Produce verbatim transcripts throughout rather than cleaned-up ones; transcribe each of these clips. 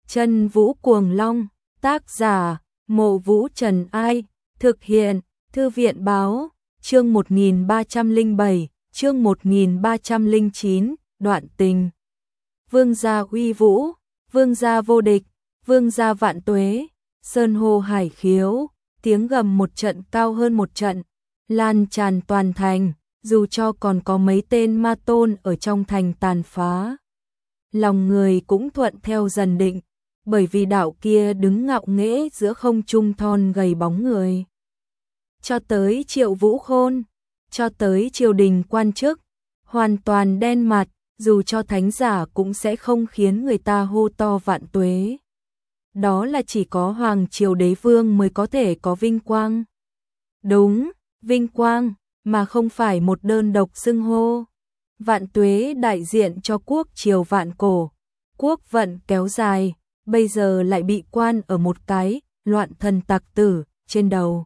Chân Vũ Cuồng Long, tác giả, Mộ Vũ Trần Ai, thực hiện, Thư viện Báo, chương một nghìn ba trăm lẻ bảy, chương một nghìn ba trăm lẻ chín, đoạn tình. Vương gia uy vũ, vương gia vô địch, vương gia vạn tuế, sơn hô hải khiếu, tiếng gầm một trận cao hơn một trận, lan tràn toàn thành, dù cho còn có mấy tên ma tôn ở trong thành tàn phá. Lòng người cũng thuận theo dần định, bởi vì đạo kia đứng ngạo nghễ giữa không trung thon gầy bóng người. Cho tới Triệu Vũ Khôn, cho tới triều đình quan chức, hoàn toàn đen mặt, dù cho thánh giả cũng sẽ không khiến người ta hô to vạn tuế. Đó là chỉ có Hoàng Triều Đế Vương mới có thể có vinh quang. Đúng, vinh quang, mà không phải một đơn độc xưng hô. Vạn tuế đại diện cho quốc triều vạn cổ, quốc vận kéo dài, bây giờ lại bị quan ở một cái, loạn thần tặc tử, trên đầu.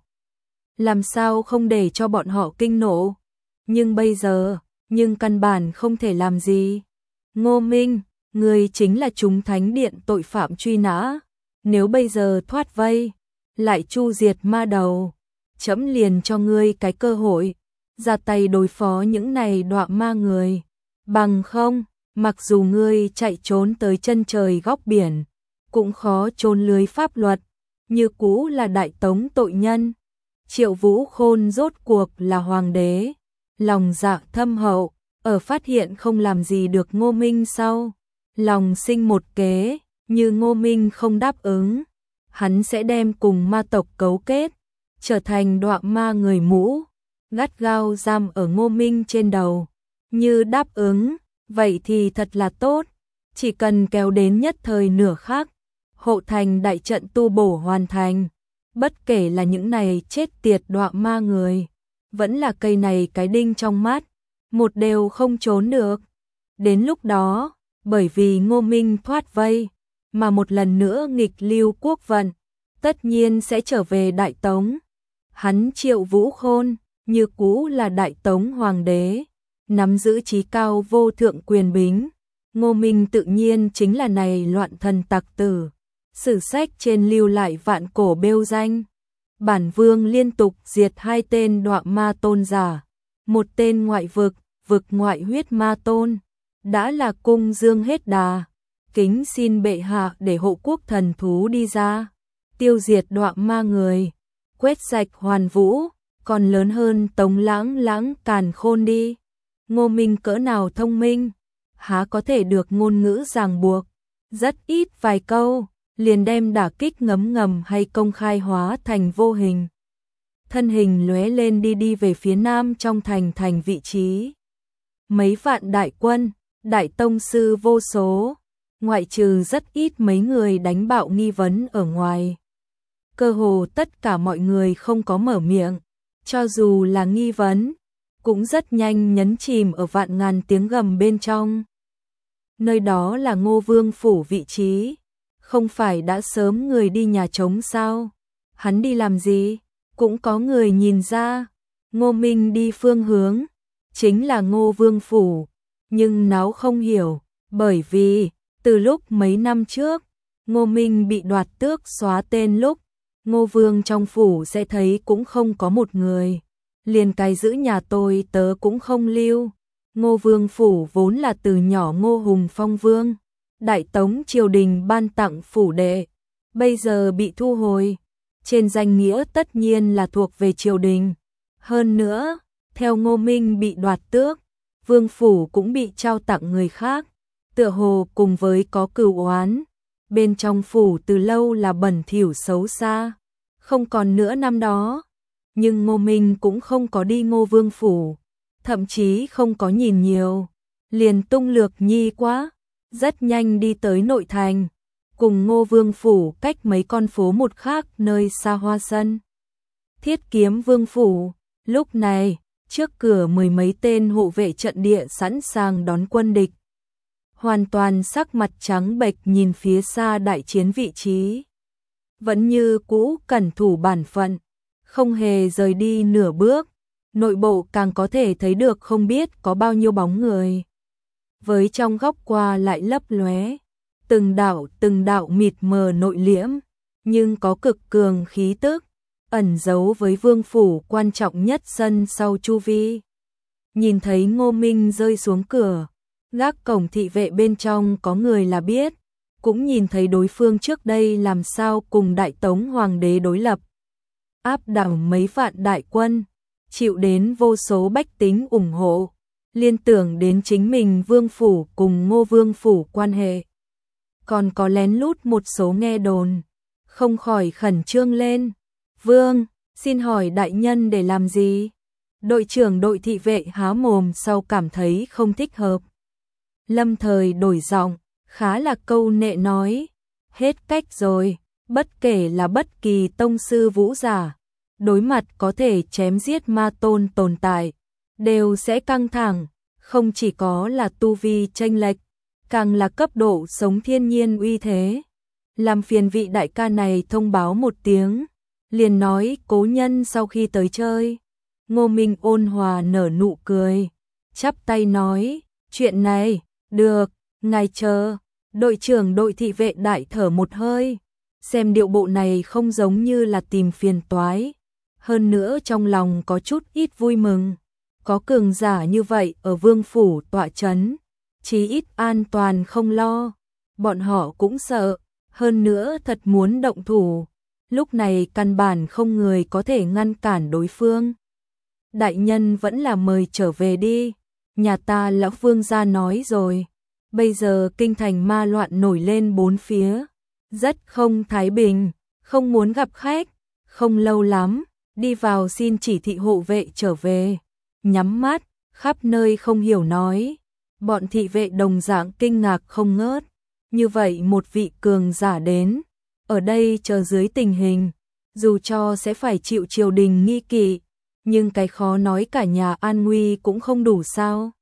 Làm sao không để cho bọn họ kinh nộ? Nhưng bây giờ, nhưng căn bản không thể làm gì. Ngô Minh, người chính là chúng thánh điện tội phạm truy nã. Nếu bây giờ thoát vây, lại chu diệt ma đầu, chấm liền cho ngươi cái cơ hội, ra tay đối phó những này đọa ma người. Bằng không, mặc dù ngươi chạy trốn tới chân trời góc biển, cũng khó trốn lưới pháp luật, như cũ là đại tống tội nhân. Triệu Vũ Khôn rốt cuộc là hoàng đế, lòng dạ thâm hậu, ở phát hiện không làm gì được Ngô Minh sau, lòng sinh một kế, như Ngô Minh không đáp ứng, hắn sẽ đem cùng ma tộc cấu kết, trở thành đọa ma người mũ, gắt gao giam ở Ngô Minh trên đầu. Như đáp ứng, vậy thì thật là tốt, chỉ cần kéo đến nhất thời nửa khắc, hộ thành đại trận tu bổ hoàn thành, bất kể là những này chết tiệt đọa ma người, vẫn là cây này cái đinh trong mắt, một đều không trốn được. Đến lúc đó, bởi vì Ngô Minh thoát vây, mà một lần nữa nghịch lưu quốc vận, tất nhiên sẽ trở về Đại Tống. Hắn Triệu Vũ Khôn, như cũ là Đại Tống hoàng đế, nắm giữ chí cao vô thượng quyền bính. Ngô Minh tự nhiên chính là này loạn thần tặc tử. Sử sách trên lưu lại vạn cổ bêu danh. Bản vương liên tục diệt hai tên đọa ma tôn giả, một tên ngoại vực, vực ngoại huyết ma tôn, đã là cung dương hết đà. Kính xin bệ hạ để hộ quốc thần thú đi ra, tiêu diệt đọa ma người, quét sạch hoàn vũ, còn lớn hơn Tống Lãng Lãng Càn Khôn đi. Ngô Minh cỡ nào thông minh, há có thể được ngôn ngữ ràng buộc, rất ít vài câu, liền đem đả kích ngấm ngầm hay công khai hóa thành vô hình. Thân hình lóe lên đi đi về phía nam trong thành thành vị trí. Mấy vạn đại quân, đại tông sư vô số, ngoại trừ rất ít mấy người đánh bạo nghi vấn ở ngoài. Cơ hồ tất cả mọi người không có mở miệng, cho dù là nghi vấn, cũng rất nhanh nhấn chìm ở vạn ngàn tiếng gầm bên trong. Nơi đó là Ngô Vương phủ vị trí, không phải đã sớm người đi nhà trống sao? Hắn đi làm gì? Cũng có người nhìn ra, Ngô Minh đi phương hướng, chính là Ngô Vương phủ, nhưng náo không hiểu, bởi vì, từ lúc mấy năm trước, Ngô Minh bị đoạt tước xóa tên lúc, Ngô Vương trong phủ sẽ thấy cũng không có một người, liền cái giữ nhà tôi tớ cũng không lưu. Ngô Vương phủ vốn là từ nhỏ Ngô Hùng phong vương, Đại Tống triều đình ban tặng phủ đệ, bây giờ bị thu hồi, trên danh nghĩa tất nhiên là thuộc về triều đình. Hơn nữa, theo Ngô Minh bị đoạt tước, vương phủ cũng bị trao tặng người khác, tựa hồ cùng với có cừu oán. Bên trong phủ từ lâu là bẩn thỉu xấu xa, không còn nữa năm đó. Nhưng Ngô Minh cũng không có đi Ngô Vương phủ, thậm chí không có nhìn nhiều, liền tung lược nhi quá, rất nhanh đi tới nội thành, cùng Ngô Vương phủ cách mấy con phố một khác nơi xa hoa sân. Thiết Kiếm Vương phủ, lúc này, trước cửa mười mấy tên hộ vệ trận địa sẵn sàng đón quân địch. Hoàn toàn sắc mặt trắng bệch nhìn phía xa đại chiến vị trí. Vẫn như cũ cẩn thủ bản phận, không hề rời đi nửa bước, nội bộ càng có thể thấy được không biết có bao nhiêu bóng người. Với trong góc qua lại lấp lóe, từng đạo từng đạo mịt mờ nội liễm, nhưng có cực cường khí tức, ẩn giấu với vương phủ quan trọng nhất sân sau chu vi. Nhìn thấy Ngô Minh rơi xuống cửa, gác cổng thị vệ bên trong có người là biết, cũng nhìn thấy đối phương trước đây làm sao cùng Đại Tống Hoàng đế đối lập, áp đảo mấy vạn đại quân, chịu đến vô số bách tính ủng hộ, liên tưởng đến chính mình vương phủ cùng Ngô vương phủ quan hệ. Còn có lén lút một số nghe đồn, không khỏi khẩn trương lên. Vương, xin hỏi đại nhân để làm gì? Đội trưởng đội thị vệ há mồm sau cảm thấy không thích hợp. Lâm thời đổi giọng, khá là câu nệ nói, hết cách rồi, bất kể là bất kỳ tông sư vũ giả, đối mặt có thể chém giết ma tôn tồn tại, đều sẽ căng thẳng, không chỉ có là tu vi chênh lệch, càng là cấp độ sống thiên nhiên uy thế. Làm phiền vị đại ca này thông báo một tiếng, liền nói cố nhân sau khi tới chơi. Ngô Minh ôn hòa nở nụ cười, chắp tay nói, chuyện này, được, ngài chờ. Đội trưởng đội thị vệ đại thở một hơi, xem điệu bộ này không giống như là tìm phiền toái, hơn nữa trong lòng có chút ít vui mừng, có cường giả như vậy ở vương phủ tọa trấn, chí ít an toàn không lo, bọn họ cũng sợ, hơn nữa thật muốn động thủ, lúc này căn bản không người có thể ngăn cản đối phương. Đại nhân vẫn là mời trở về đi, nhà ta lão vương gia nói rồi. Bây giờ kinh thành ma loạn nổi lên bốn phía, rất không thái bình, không muốn gặp khách, không lâu lắm, đi vào xin chỉ thị hộ vệ trở về. Nhắm mắt, khắp nơi không hiểu nói, bọn thị vệ đồng dạng kinh ngạc không ngớt, như vậy một vị cường giả đến, ở đây chờ dưới tình hình, dù cho sẽ phải chịu triều đình nghi kỵ, nhưng cái khó nói cả nhà an nguy cũng không đủ sao.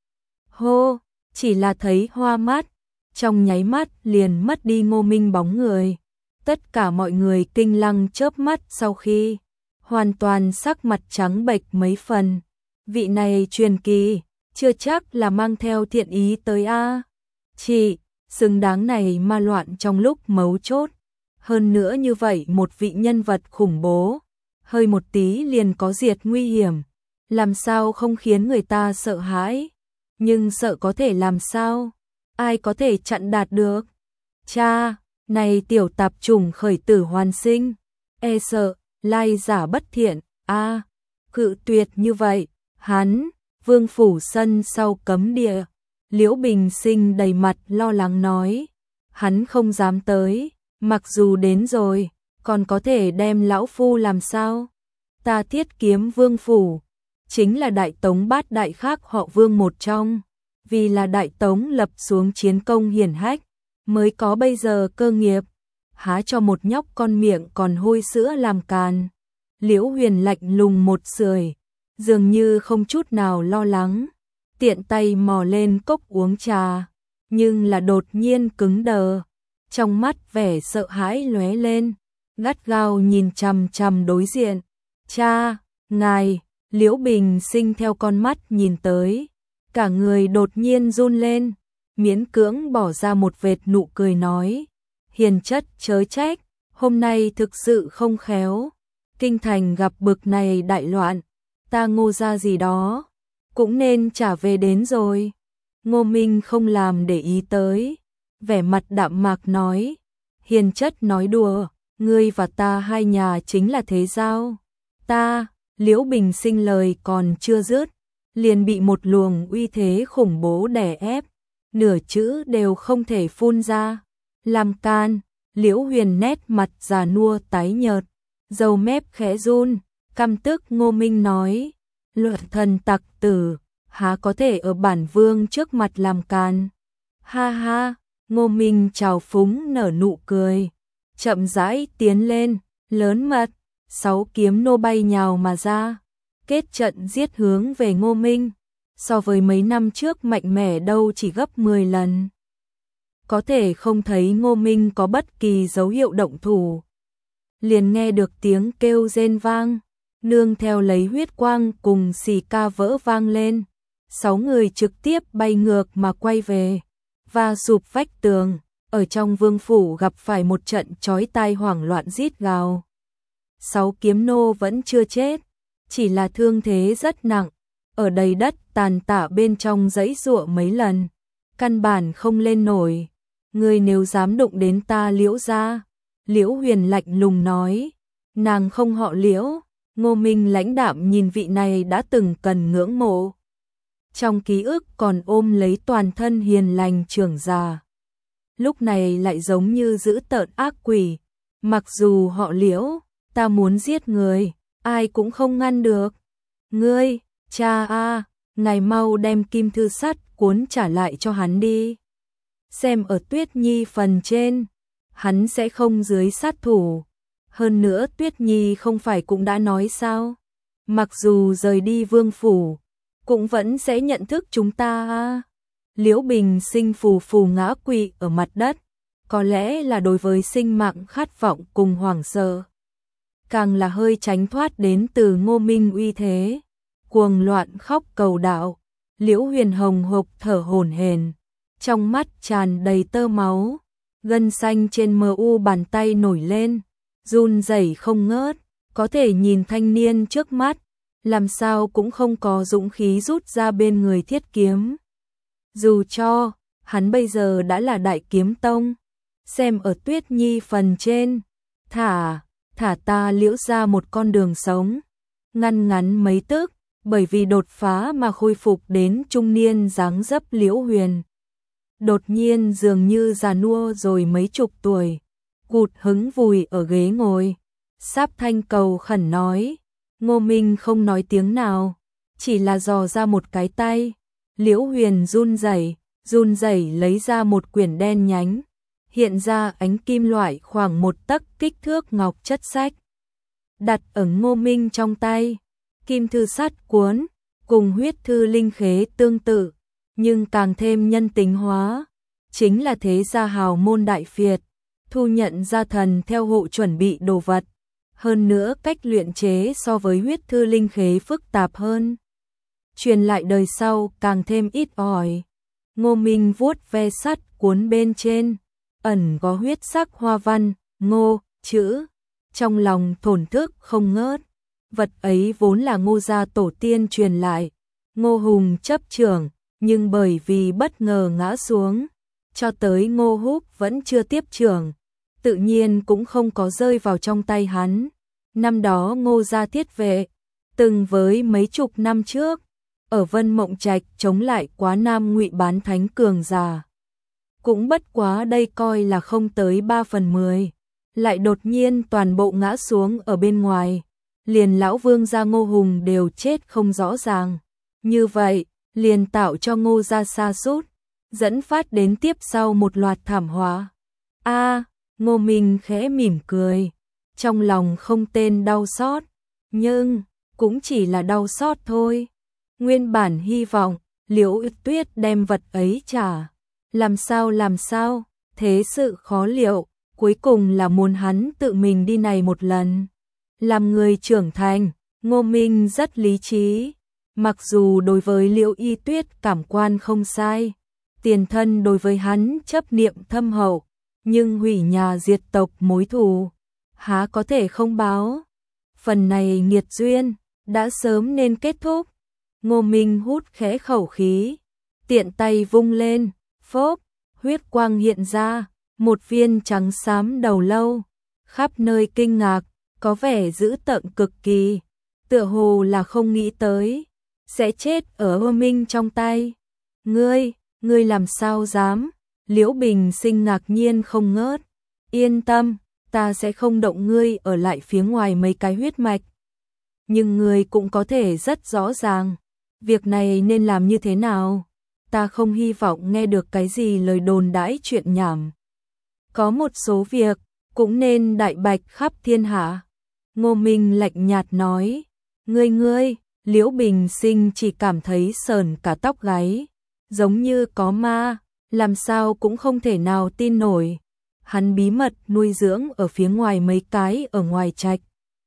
Hô! Chỉ là thấy hoa mắt, trong nháy mắt liền mất đi Ngô Minh bóng người. Tất cả mọi người kinh lăng chớp mắt sau khi, hoàn toàn sắc mặt trắng bệch mấy phần. Vị này truyền kỳ, chưa chắc là mang theo thiện ý tới a. Chị, xứng đáng này ma loạn trong lúc mấu chốt. Hơn nữa như vậy một vị nhân vật khủng bố, hơi một tí liền có diệt nguy hiểm. Làm sao không khiến người ta sợ hãi? Nhưng sợ có thể làm sao? Ai có thể chặn đạt được? Cha, này tiểu tạp trùng khởi tử hoàn sinh, e sợ, lai giả bất thiện, a cự tuyệt như vậy, hắn, vương phủ sân sau cấm địa, Liễu Bình Sinh đầy mặt lo lắng nói, hắn không dám tới, mặc dù đến rồi, còn có thể đem lão phu làm sao? Ta Thiết Kiếm vương phủ, chính là Đại Tống bát đại khác họ Vương một trong, vì là Đại Tống lập xuống chiến công hiển hách, mới có bây giờ cơ nghiệp, há cho một nhóc con miệng còn hôi sữa làm càn. Liễu Huyền lạnh lùng một sưởi, dường như không chút nào lo lắng, tiện tay mò lên cốc uống trà, nhưng là đột nhiên cứng đờ, trong mắt vẻ sợ hãi lóe lên, gắt gao nhìn chằm chằm đối diện. Cha, ngài! Liễu Bình Sinh theo con mắt nhìn tới, cả người đột nhiên run lên, miễn cưỡng bỏ ra một vệt nụ cười nói, hiền chất chớ trách, hôm nay thực sự không khéo, kinh thành gặp bực này đại loạn, ta Ngô gia gì đó, cũng nên trả về đến rồi. Ngô Minh không làm để ý tới, vẻ mặt đạm mạc nói, hiền chất nói đùa, ngươi và ta hai nhà chính là thế giao, ta... Liễu Bình Sinh lời còn chưa dứt, liền bị một luồng uy thế khủng bố đè ép, nửa chữ đều không thể phun ra. Làm can, Liễu Huyền nét mặt già nua tái nhợt, râu mép khẽ run, căm tức Ngô Minh nói, luật thần tặc tử, há có thể ở bản vương trước mặt làm can. Ha ha, Ngô Minh trào phúng nở nụ cười, chậm rãi tiến lên, lớn mật. Sáu kiếm nô bay nhào mà ra, kết trận giết hướng về Ngô Minh, so với mấy năm trước mạnh mẽ đâu chỉ gấp mười lần. Có thể không thấy Ngô Minh có bất kỳ dấu hiệu động thủ. Liền nghe được tiếng kêu rên vang, nương theo lấy huyết quang cùng xì ca vỡ vang lên. Sáu người trực tiếp bay ngược mà quay về, và sụp vách tường, ở trong vương phủ gặp phải một trận chói tai hoảng loạn rít gào. Sáu kiếm nô vẫn chưa chết, chỉ là thương thế rất nặng, ở đầy đất tàn tạ bên trong giãy giụa mấy lần, căn bản không lên nổi. Ngươi nếu dám đụng đến ta Liễu gia, Liễu Huyền lạnh lùng nói, nàng không họ Liễu. Ngô Minh lãnh đạm nhìn vị này đã từng cần ngưỡng mộ. Trong ký ức còn ôm lấy toàn thân hiền lành trưởng già. Lúc này lại giống như dữ tợn ác quỷ. Mặc dù họ Liễu, ta muốn giết người, ai cũng không ngăn được. Ngươi, cha a, ngài mau đem kim thư sắt cuốn trả lại cho hắn đi. Xem ở Tuyết Nhi phần trên, hắn sẽ không dưới sát thủ. Hơn nữa Tuyết Nhi không phải cũng đã nói sao? Mặc dù rời đi vương phủ, cũng vẫn sẽ nhận thức chúng ta à? Liễu Bình Sinh phù phù ngã quỵ ở mặt đất, có lẽ là đối với sinh mạng khát vọng cùng hoảng sợ. Càng là hơi tránh thoát đến từ Ngô Minh uy thế, cuồng loạn khóc cầu đạo. Liễu Huyền hồng hộc thở hổn hển, trong mắt tràn đầy tơ máu, gân xanh trên mờ u bàn tay nổi lên, run rẩy không ngớt, có thể nhìn thanh niên trước mắt, làm sao cũng không có dũng khí rút ra bên người thiết kiếm. Dù cho, hắn bây giờ đã là đại kiếm tông, xem ở Tuyết Nhi phần trên, thả, thả ta Liễu ra một con đường sống, ngăn ngắn mấy tức, bởi vì đột phá mà khôi phục đến trung niên dáng dấp Liễu Huyền. Đột nhiên dường như già nua rồi mấy chục tuổi, cụt hứng vùi ở ghế ngồi, sáp thanh cầu khẩn nói. Ngô Minh không nói tiếng nào, chỉ là dò ra một cái tay. Liễu Huyền run rẩy, run rẩy lấy ra một quyển đen nhánh, hiện ra ánh kim loại khoảng một tấc kích thước ngọc chất sách. Đặt ở Ngô Minh trong tay, kim thư sắt cuốn, cùng huyết thư linh khế tương tự, nhưng càng thêm nhân tính hóa, chính là thế gia hào môn đại phiệt, thu nhận gia thần theo hộ chuẩn bị đồ vật. Hơn nữa cách luyện chế so với huyết thư linh khế phức tạp hơn, truyền lại đời sau càng thêm ít ỏi. Ngô Minh vuốt ve sắt cuốn bên trên, ẩn có huyết sắc hoa văn, Ngô, chữ, trong lòng thổn thức không ngớt. Vật ấy vốn là Ngô gia tổ tiên truyền lại, Ngô Hùng chấp trưởng, nhưng bởi vì bất ngờ ngã xuống, cho tới Ngô Húc vẫn chưa tiếp trưởng, tự nhiên cũng không có rơi vào trong tay hắn. Năm đó Ngô gia thiết vệ, từng với mấy chục năm trước, ở Vân Mộng Trạch chống lại Quá Nam Ngụy bán thánh cường giả. Cũng bất quá đây coi là không tới ba phần mười, lại đột nhiên toàn bộ ngã xuống ở bên ngoài, liền lão vương gia Ngô Hùng đều chết không rõ ràng. Như vậy, liền tạo cho Ngô gia sa sút, dẫn phát đến tiếp sau một loạt thảm họa. A, Ngô Minh khẽ mỉm cười, trong lòng không tên đau xót, nhưng cũng chỉ là đau xót thôi. Nguyên bản hy vọng Liễu Tuyết đem vật ấy trả, làm sao làm sao, thế sự khó liệu, cuối cùng là muốn hắn tự mình đi này một lần. Làm người trưởng thành, Ngô Minh rất lý trí, mặc dù đối với Liễu Y Tuyết cảm quan không sai, tiền thân đối với hắn chấp niệm thâm hậu, nhưng hủy nhà diệt tộc mối thù, há có thể không báo. Phần này nghiệt duyên, đã sớm nên kết thúc. Ngô Minh hút khẽ khẩu khí, tiện tay vung lên, phốp, huyết quang hiện ra, một viên trắng xám đầu lâu, khắp nơi kinh ngạc, có vẻ dữ tợn cực kỳ, tựa hồ là không nghĩ tới, sẽ chết ở Ngô Minh trong tay. Ngươi, ngươi làm sao dám? Liễu Bình Sinh ngạc nhiên không ngớt, yên tâm, ta sẽ không động ngươi ở lại phía ngoài mấy cái huyết mạch. Nhưng ngươi cũng có thể rất rõ ràng, việc này nên làm như thế nào. Ta không hy vọng nghe được cái gì lời đồn đãi chuyện nhảm. Có một số việc, cũng nên đại bạch khắp thiên hạ. Ngô Minh lạnh nhạt nói, ngươi ngươi, Liễu Bình Sinh chỉ cảm thấy sờn cả tóc gáy, giống như có ma, làm sao cũng không thể nào tin nổi. Hắn bí mật nuôi dưỡng ở phía ngoài mấy cái ở ngoài trạch,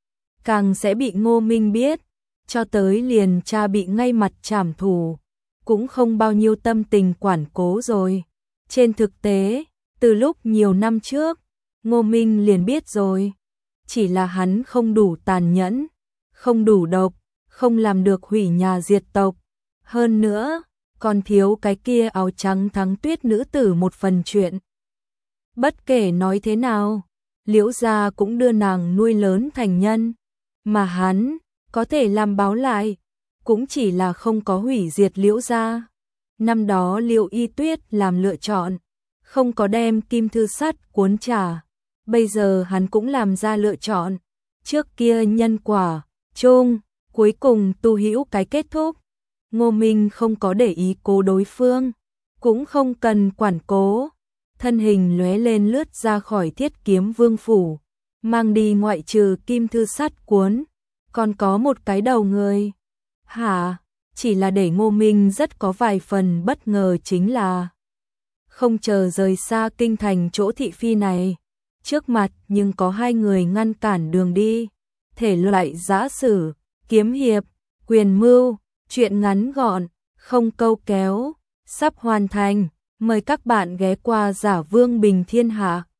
càng sẽ bị Ngô Minh biết, cho tới liền cha bị ngay mặt trảm thủ, cũng không bao nhiêu tâm tình quản cố rồi. Trên thực tế, Từ lúc nhiều năm trước, Ngô Minh liền biết rồi. Chỉ là hắn không đủ tàn nhẫn, không đủ độc, không làm được hủy nhà diệt tộc. Hơn nữa, còn thiếu cái kia áo trắng thắng tuyết nữ tử một phần chuyện. Bất kể nói thế nào, Liễu gia cũng đưa nàng nuôi lớn thành nhân, mà hắn có thể làm báo lại, cũng chỉ là không có hủy diệt Liễu gia. Năm đó Liễu Y Tuyết làm lựa chọn, không có đem kim thư sắt cuốn trả, bây giờ hắn cũng làm ra lựa chọn. Trước kia nhân quả chung, cuối cùng tu hữu cái kết thúc. Ngô Minh không có để ý cố đối phương, cũng không cần quản cố. Thân hình lóe lên lướt ra khỏi Thiết Kiếm Vương phủ, mang đi ngoại trừ kim thư sắt cuốn, còn có một cái đầu người. Hả? Chỉ là để Ngô Minh rất có vài phần bất ngờ chính là không chờ rời xa kinh thành chỗ thị phi này, trước mặt nhưng có hai người ngăn cản đường đi. Thể loại giã sử, kiếm hiệp, quyền mưu, chuyện ngắn gọn, không câu kéo, sắp hoàn thành. Mời các bạn ghé qua Giả Vương Bình Thiên Hạ.